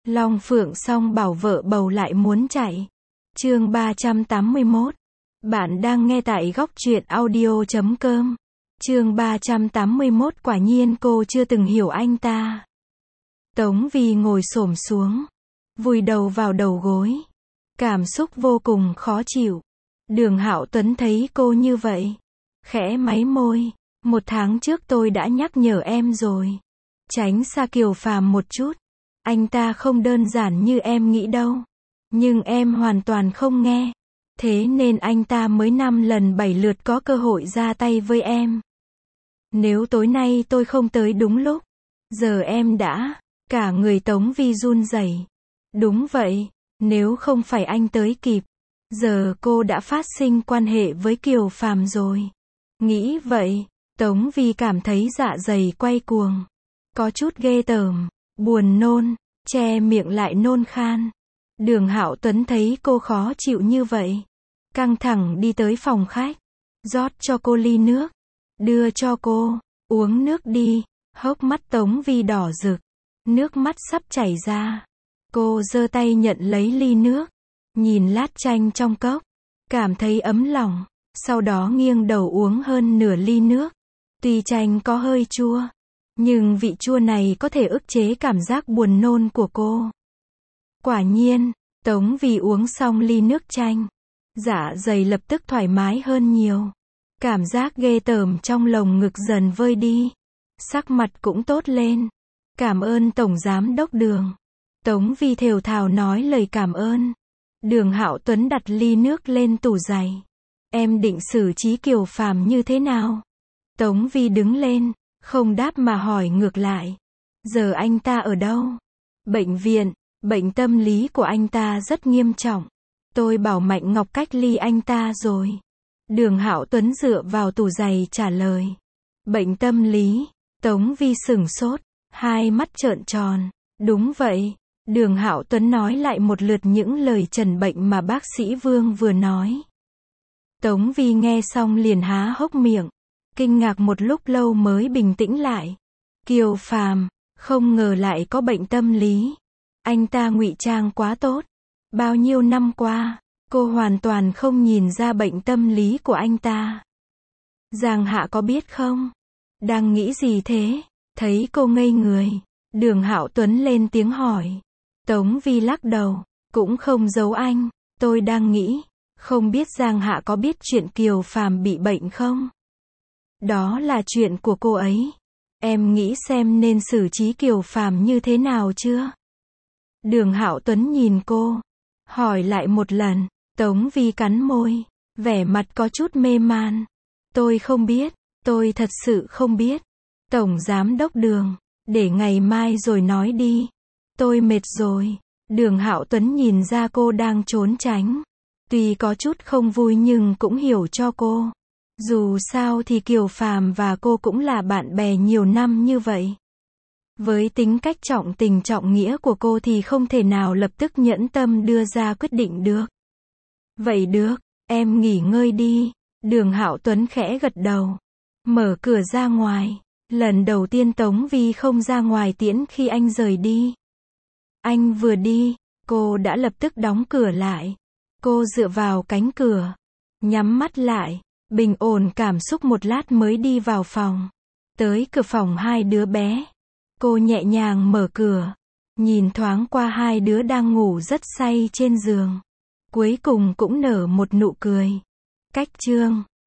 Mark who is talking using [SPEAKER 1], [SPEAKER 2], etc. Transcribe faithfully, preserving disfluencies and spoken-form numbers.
[SPEAKER 1] Long Phượng song bảo vợ bầu lại muốn chạy. Chương ba trăm tám mươi mốt. Bạn đang nghe tại góc truyện audio chấm com. Chương ba trăm tám mươi mốt. Quả nhiên cô chưa từng hiểu anh ta. Tống Vi ngồi xổm xuống, vùi đầu vào đầu gối, cảm xúc vô cùng khó chịu. Đường Hạo Tuấn thấy cô như vậy, khẽ máy môi. Một tháng trước tôi đã nhắc nhở em rồi, tránh xa Kiều Phàm một chút. Anh ta không đơn giản như em nghĩ đâu. Nhưng em hoàn toàn không nghe. Thế nên anh ta mới năm lần bảy lượt có cơ hội ra tay với em. Nếu tối nay tôi không tới đúng lúc, giờ em đã... Cả người Tống Vi run rẩy. Đúng vậy, nếu không phải anh tới kịp, giờ cô đã phát sinh quan hệ với Kiều Phàm rồi. Nghĩ vậy, Tống Vi cảm thấy dạ dày quay cuồng, có chút ghê tởm, buồn nôn, che miệng lại nôn khan. Đường Hạo Tuấn thấy cô khó chịu như vậy, căng thẳng đi tới phòng khách, rót cho cô ly nước, đưa cho cô, uống nước đi. Hốc mắt Tống Vi đỏ rực, nước mắt sắp chảy ra. Cô giơ tay nhận lấy ly nước, nhìn lát chanh trong cốc, cảm thấy ấm lòng, sau đó nghiêng đầu uống hơn nửa ly nước. Tuy chanh có hơi chua, nhưng vị chua này có thể ức chế cảm giác buồn nôn của cô. Quả nhiên, Tống Vi uống xong ly nước chanh, dạ dày lập tức thoải mái hơn nhiều. Cảm giác ghê tởm trong lồng ngực dần vơi đi, sắc mặt cũng tốt lên. Cảm ơn Tổng Giám Đốc Đường. Tống Vi thều thào nói lời cảm ơn. Đường Hạo Tuấn đặt ly nước lên tủ giày. Em định xử trí Kiều Phàm như thế nào? Tống Vi đứng lên, không đáp mà hỏi ngược lại. Giờ anh ta ở đâu? Bệnh viện, bệnh tâm lý của anh ta rất nghiêm trọng. Tôi bảo Mạnh Ngọc cách ly anh ta rồi. Đường Hạo Tuấn dựa vào tủ giày trả lời. Bệnh tâm lý? Tống Vi sửng sốt, hai mắt trợn tròn. Đúng vậy. Đường Hạo Tuấn nói lại một lượt những lời trần bệnh mà bác sĩ Vương vừa nói. Tống Vi nghe xong liền há hốc miệng, kinh ngạc một lúc lâu mới bình tĩnh lại. Kiều Phàm, không ngờ lại có bệnh tâm lý. Anh ta ngụy trang quá tốt. Bao nhiêu năm qua, cô hoàn toàn không nhìn ra bệnh tâm lý của anh ta. Giang Hạ có biết không? Đang nghĩ gì thế? Thấy cô ngây người, Đường Hạo Tuấn lên tiếng hỏi. Tống Vi lắc đầu, cũng không giấu anh. Tôi đang nghĩ, không biết Giang Hạ có biết chuyện Kiều Phàm bị bệnh không? Đó là chuyện của cô ấy. Em nghĩ xem nên xử trí Kiều Phàm như thế nào chưa? Đường Hạo Tuấn nhìn cô, hỏi lại một lần. Tống Vi cắn môi, vẻ mặt có chút mê man. Tôi không biết, tôi thật sự không biết. Tổng Giám Đốc Đường, để ngày mai rồi nói đi. Tôi mệt rồi. Đường Hạo Tuấn nhìn ra cô đang trốn tránh. Tuy có chút không vui nhưng cũng hiểu cho cô. Dù sao thì Kiều Phàm và cô cũng là bạn bè nhiều năm như vậy. Với tính cách trọng tình trọng nghĩa của cô thì không thể nào lập tức nhẫn tâm đưa ra quyết định được. Vậy được, em nghỉ ngơi đi. Đường Hạo Tuấn khẽ gật đầu, mở cửa ra ngoài. Lần đầu tiên Tống Vi không ra ngoài tiễn khi anh rời đi. Anh vừa đi, cô đã lập tức đóng cửa lại. Cô dựa vào cánh cửa, nhắm mắt lại, bình ổn cảm xúc một lát mới đi vào phòng. Tới cửa phòng hai đứa bé, cô nhẹ nhàng mở cửa, nhìn thoáng qua hai đứa đang ngủ rất say trên giường. Cuối cùng cũng nở một nụ cười. Cách chương